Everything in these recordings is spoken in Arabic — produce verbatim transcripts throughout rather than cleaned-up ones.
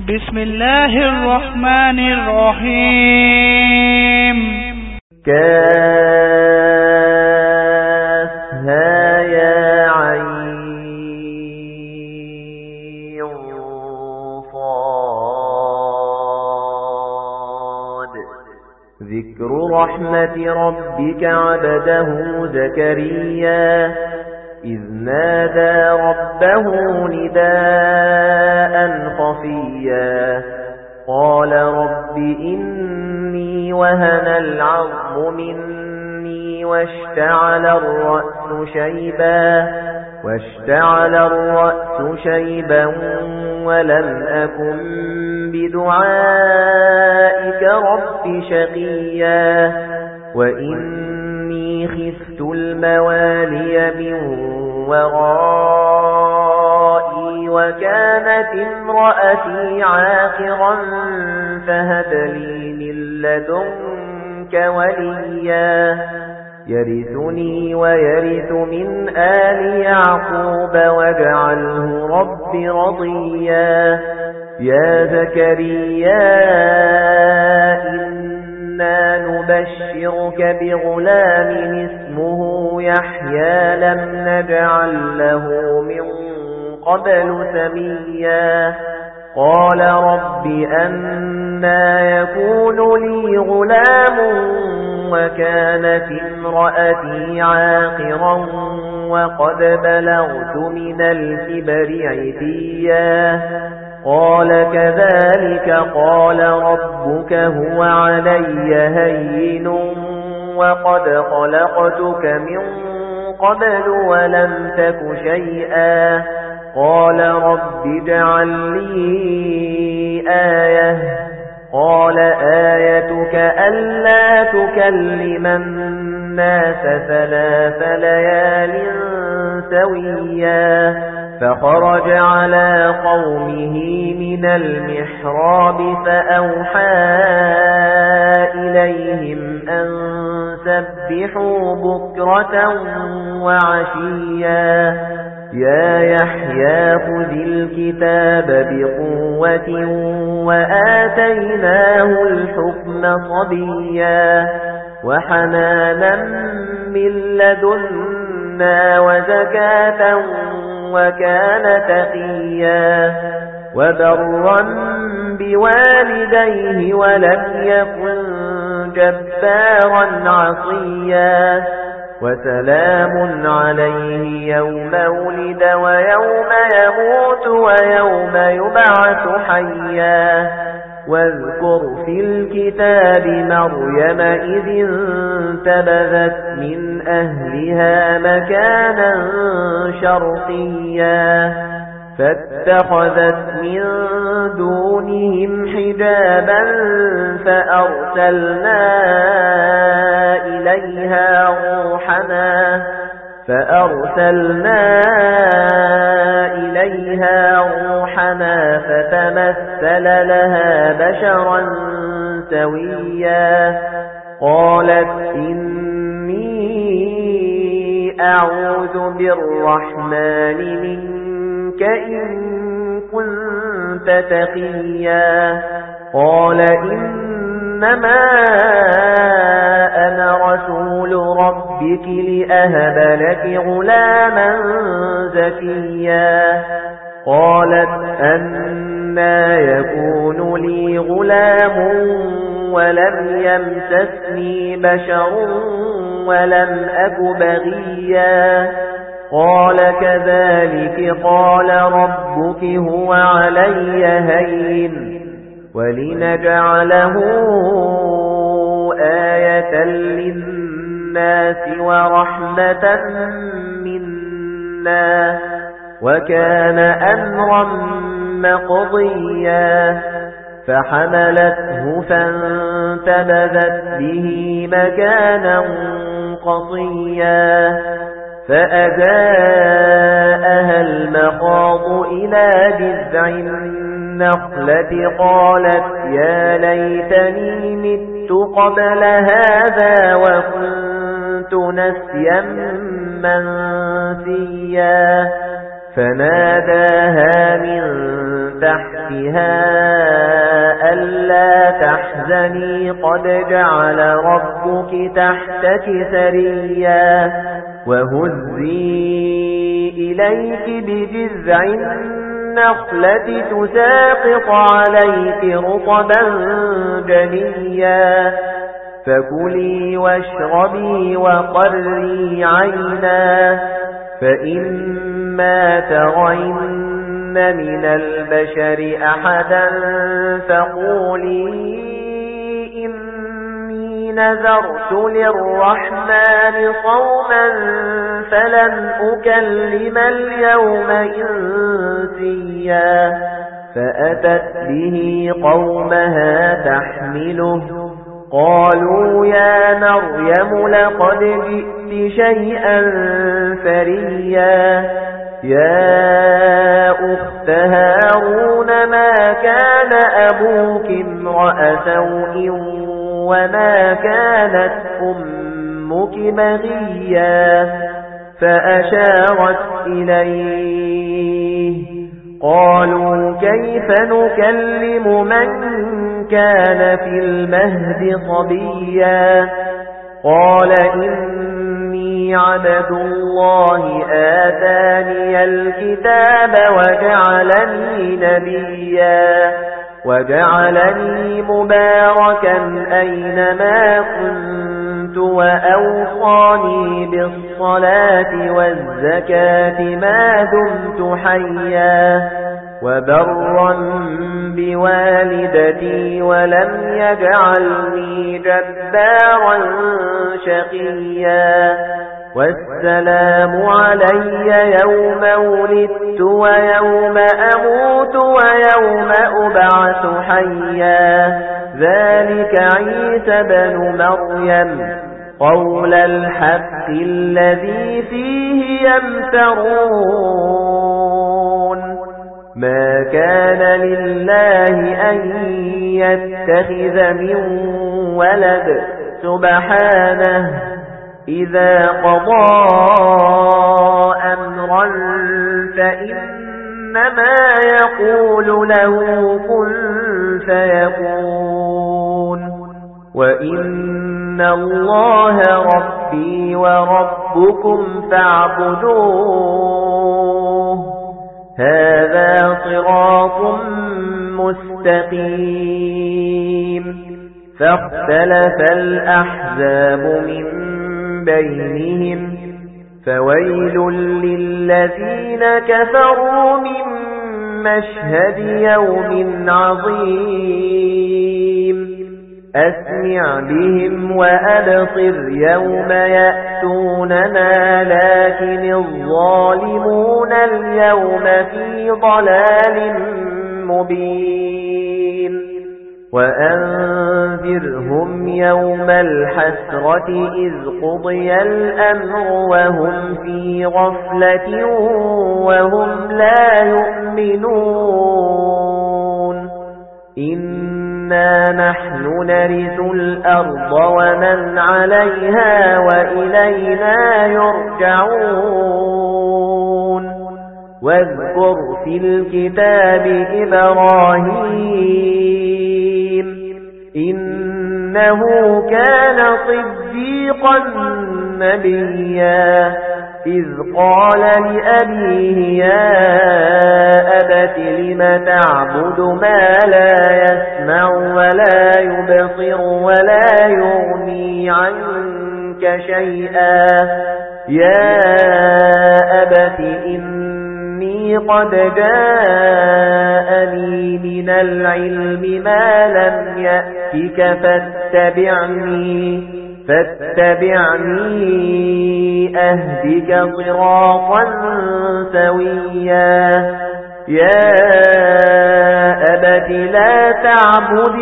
بسم الله الرحمن الرحيم. كافها يا عين صاد. ذكر رحمة ربك عبده زكريا إذ نادى ربه نداء خفيا قال رب إني وهن العظم مني واشتعل الرأس شيبا واشتعل الرأس شيبا ولم أكن بدعائك رب شقيا وإني خفت الموالي من ورائي وكانت امرأتي عاقرا فهب لي من لدنك وليا يرثني ويرث من آل يعقوب واجعله رب رضيا يا زكريا إنا نبشرك بغلام اسمه يحيى لم نجعل له من قبل سميا قال رب أنى يكون لي غلام وكانت امرأتي عاقرا وقد بلغت من الكبر عتيا قال كذلك قال ربك هو علي هين وقد خلقتك من قبل ولم تك شيئا قال رب اجعل لي آية قال آيتك ألا تكلم الناس ثلاث ليال سويا فخرج على قومه من المحراب فأوحى إليهم أن سبحوا بكرة وعشيا يا يحيى خذ الكتاب بقوة وآتيناه الحكم صبيا وحنانا من لدنا وزكاة وكان تقيا وبرا بوالديه ولم يكن جبارا عصيا وسلام عليه يوم ولد ويوم يموت ويوم يبعث حيا واذكر في الكتاب مريم إذ انتبذت من أهلها مكانا شرقيا فاتخذت من دونهم حجابا فأرسلنا إليها روحنا فأرسلنا إليها روحنا فتمثل لها بشرا سويا قالت إني أعوذ بالرحمن منك إن كنت تقيا قال إنما أنا رسول ربك لأهب لك غلاما زكيا قالت أنى يكون لي غلام ولم يمسسني بشر ولم أك بغيا قال كذلك قال ربك هو علي هين ولنجعله آية للناس ورحمة منا وكان أمرا مقضيا فحملته فانتبذت به مكانا قصيا فأجاءها المخاض إلى جذع النخلة قالت يا ليتني مت قبل هذا وكنت نسيا منسيا فناداها من تحت تحتها ألا تحزني قد جعل ربك تحتك سريا وهزي إليك بجذع النخلة تساقط عليك رطبا جنيا فكلي واشربي وقري عينا فإما ترين من البشر أحدا فقولي إني نذرت للرحمن صوما فلن أكلم اليوم إنسيا فأتت به قومها تحمله قالوا يا مريم لقد جئت شيئا فريا يا أخت هارون ما كان أبوك امرأ سوء وما كانت أمك بغيا فأشارت إليه قالوا كيف نكلم من كان في المهد صبيا قال إني عبد الله آتاني الكتاب وجعلني نبيا وجعلني مباركا أينما كنت وأوصاني بالصلاة والزكاة ما دمت حيا وبرا بوالدتي ولم يجعلني جبارا شقيا والسلام علي يوم ولدت ويوم أموت ويوم أبعث حيا ذلك عيسى بن مريم قول الحق الذي فيه يمترون ما كان لله أن يتخذ من ولد سبحانه إذا قضى أمرا فإنما يقول له كن فيكون وإن الله ربي وربكم فاعبدوه هذا صراط مستقيم فاختلف الأحزاب من بينهم فويل للذين كفروا من مشهد يوم عظيم أسمع بهم وأبصر يوم يأتوننا لكن الظالمون اليوم في ضلال مبين وأنذرهم يوم الحسرة إذ قضي الأمر وهم في غفلة وهم لا يؤمنون إنا نحن نرث الأرض ومن عليها وإلينا يرجعون واذكر في الكتاب إبراهيم إنه كان صديقا نبيا إذ قال لأبيه يا أبت لم تعبد ما لا يسمع ولا يبصر ولا يغني عنك شيئا يا أبت إني قد جاءني من العلم ما لم يأتك فاتبعني فاتبعني أهدك صراطا سويا يا أبت لا تعبد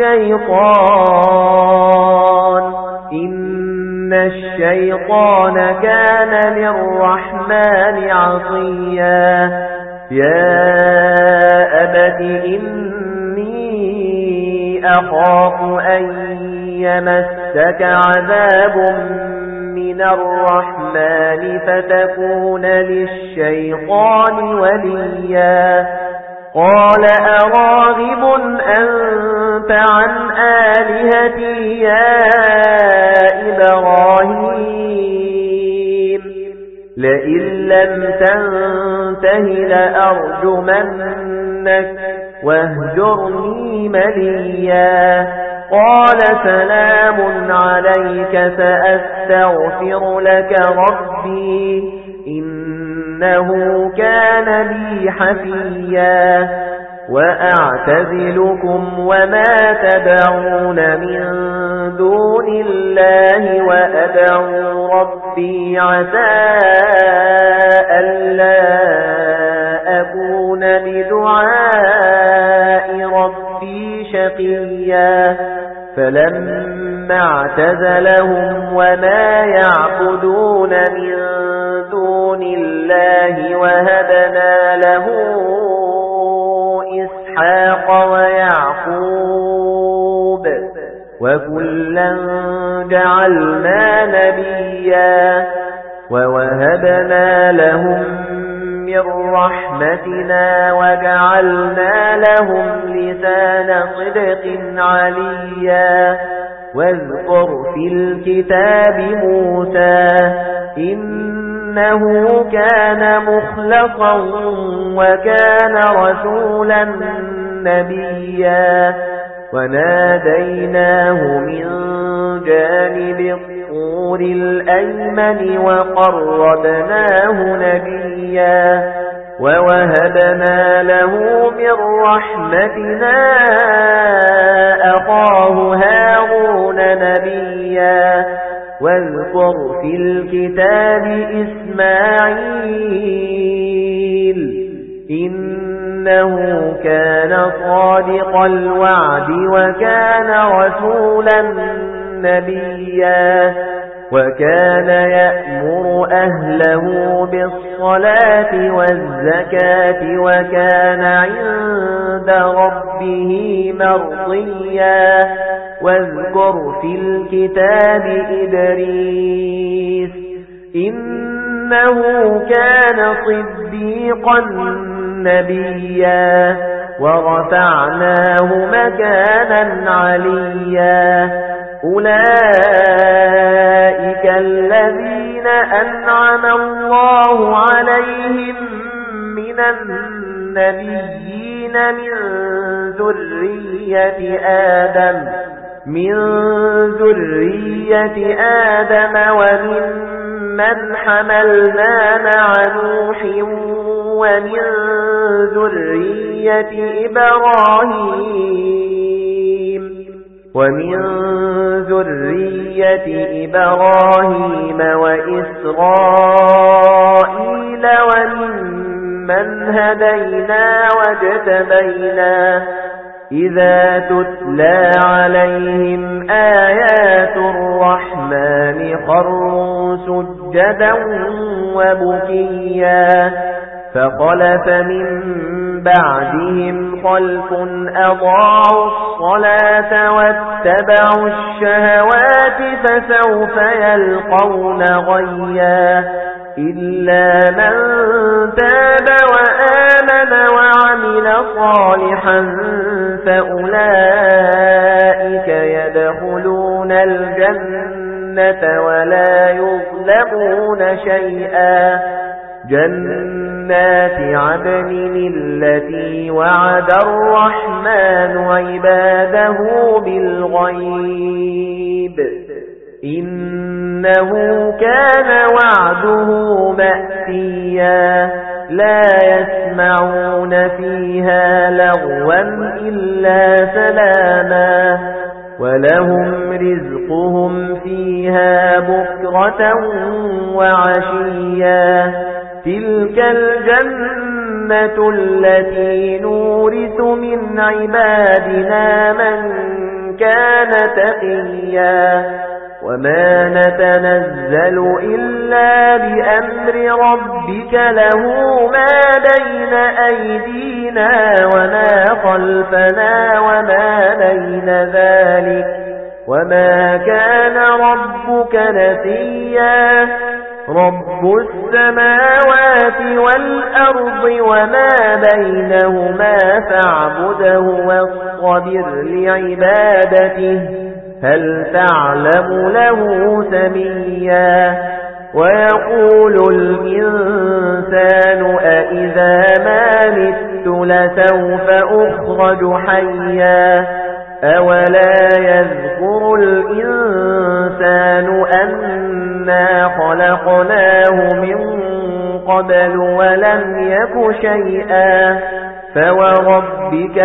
الشيطان إن الشيطان كان للرحمن عصيا يا أبت إني أخاف أن يمسك عذاب من الرحمن فتكون للشيطان وليا قال أراغب أنت عن آلهتي يا إبراهيم لئن لم تنته لأرجمنك واهجرني مليا قال سلام عليك سأستغفر لك ربي إنه كان بي حفيا وأعتزلكم وما تدعون من دون الله وأدعو ربي عسى ألا أكون بدعاء ربي شقيا فلما اعتزلهم وما يعبدون من دون الله وهبنا له إسحاق ويعقوب وكلا جعلنا نبيا ووهبنا لهم من رحمتنا وجعلنا لهم لسان صدق عليا واذكر في الكتاب موسى إنه كان مخلصا وكان رسولا نبيا وناديناه من جانب الطور الأيمن وقربناه نبيا ووهبنا له من رحمتنا أخاه هارون نبيا واذكر في الكتاب إسماعيل إنه كان صادق الوعد وكان رسولا نبيا وكان يأمر أهله بالصلاة والزكاة وكان عند ربه مرضيا واذكر في الكتاب إدريس إنه كان صديقا نبيا ورفعناه مكانا عليا أولئك الذين أنعم الله عليهم من النبيين من ذرية آدم من ذرية آدم ومن من حملنا مع نوح ومن ذرية إبراهيم ومن ذرية إبراهيم وإسرائيل وممن هدينا واجتبينا إذا تتلى عليهم آيات الرحمن خروا سجدا وبكيا فخلف من بعدهم خلف أضاعوا الصلاة واتبعوا الشهوات فسوف يلقون غيا إلا من تاب وآمن وعمل صالحا فأولئك يدخلون الجنة ولا يظلمون شيئا جنات عدن التي وعد الرحمن عباده بالغيب إنه كان وعده مأتيا لا يسمعون فيها لغوا إلا سلاما ولهم رزقهم فيها بكرة وعشيا تلك الجنة التي نورث من عبادنا من كان تقيا وما نتنزل إلا بأمر ربك له ما بين أيدينا وما خلفنا وما بين ذلك وما كان ربك نسيا رب السماوات والأرض وما بينهما فاعبده واصطبر لعبادته هل تعلم له سميا ويقول الإنسان أإذا ما مت لسوف أخرج حيا أولا يذكر الإنسان أنا خلقناه من قبل ولم يك شيئا فوربك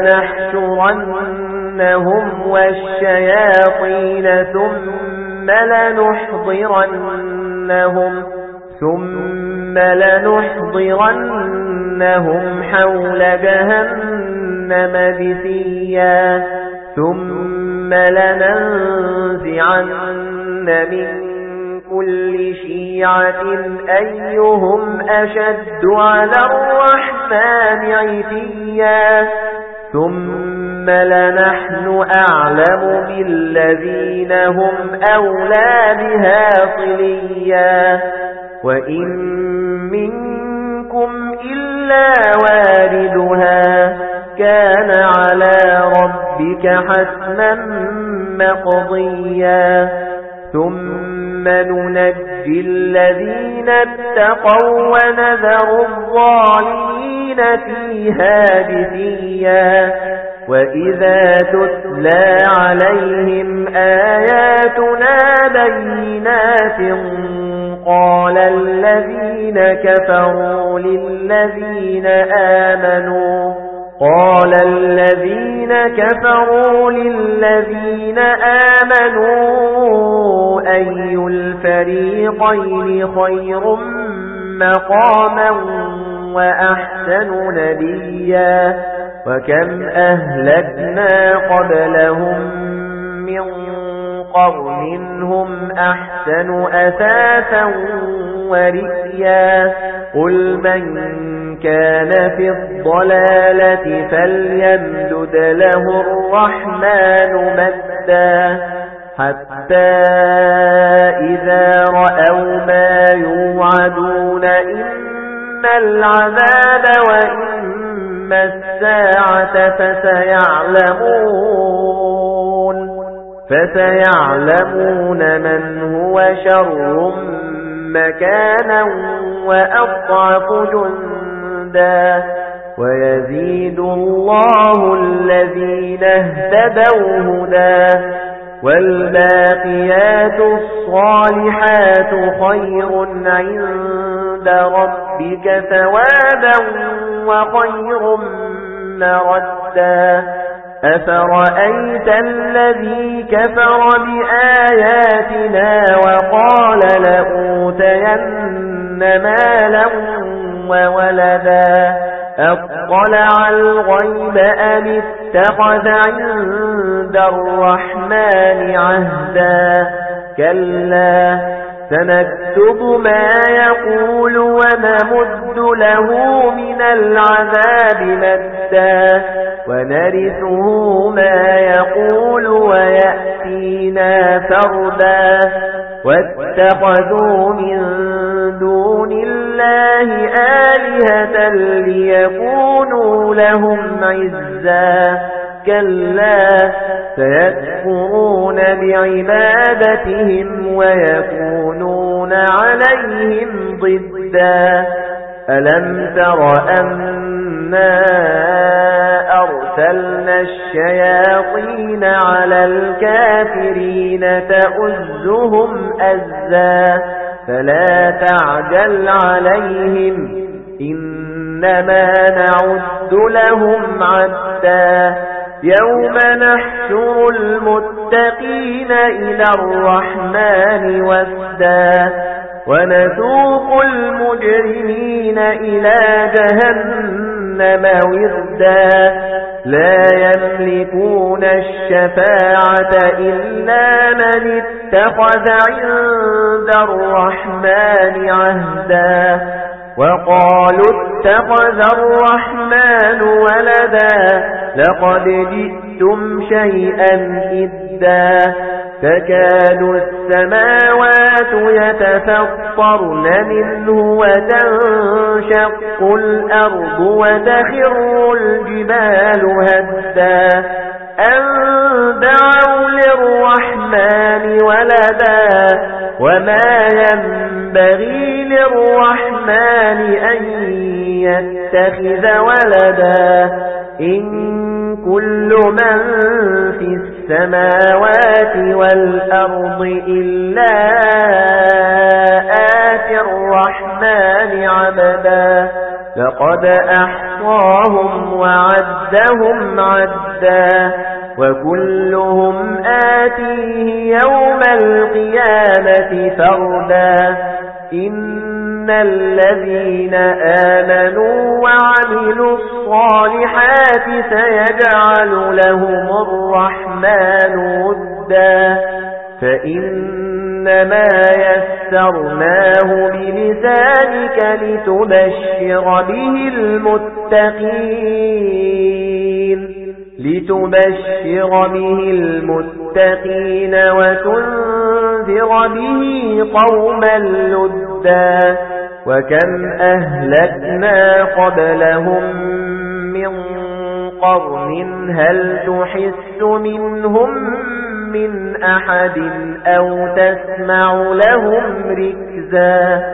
لنحشرنهم والشياطين ثم لنحضرنهم ثم لنحضرنهم حول جهنم جثيا ثم لننزعن من كل شيعة أيهم أشد على الرحمن عتيا ثم لنحن أعلم بالذين هم أولى بها صليا وإن منكم إلا واردها كان على ربك حتما مقضيا ثم ننجي الذين اتقوا ونذر الظالمين فيها جثيا وإذا تتلى عليهم آياتنا بينات قال الذين كفروا للذين آمنوا قال الذين كفروا للذين آمنوا أي الفريقين خير مقاما وأحسن نديا وكم أهلكنا قبلهم من قرن هم أحسن أثاثا ورئيا قل من كان في الضلالة فليمدد له الرحمن مدا حتى إذا رأوا ما يوعدون إما العذاب وإما الساعة فسيعلمون فسيعلمون من هو شر مكانا وأضعف جندا ويزيد الله الذين اهتدوا هدى والباقيات الصالحات خير عند ربك ثوابا وخير مردا أفرأيت الذي كفر بآياتنا وقال لأوتين مالا وولدا أطلع الغيب أم اتخذ عند الرحمن عهدا كلا سنكتب ما يقول ونمد له من العذاب مدا ونرثه ما يقول ويأتينا فردا واتخذوا من دون الله آلهة ليكونوا لهم عزا كلا سيكفرون بعبادتهم ويكونون عليهم ضدا ألم تر أنا أرسلنا الشياطين على الكافرين تؤزهم أزا فلا تعجل عليهم إنما نعد لهم عدا يوم نحشر المتقين إلى الرحمن وفدا ونسوق المجرمين إلى جهنم وردا لا يملكون الشفاعة إلا من اتخذ عند الرحمن عهدا وقالوا اتخذ الرحمن ولدا لقد جئتم شيئا إدا تكاد السماوات يتفطرن منه وتنشق الأرض وتخر الجبال هدا أن دعوا للرحمن ولدا وما ينبغي للرحمن أن يتخذ ولدا إن كل من في السماوات والأرض إلا آتي الرحمن عبدا لقد أحصاهم وعدهم عدا وكلهم آتيه يوم القيامة فردا إن الذين آمنوا وعملوا الصالحات سيجعل لهم الرحمن ودا فإنما يسرناه بلسانك لتبشر به المتقين لتبشر به المتقين وتنذر به قوما لدا وكم أهلكنا قبلهم من قرن هل تحس منهم من أحد أو تسمع لهم ركزا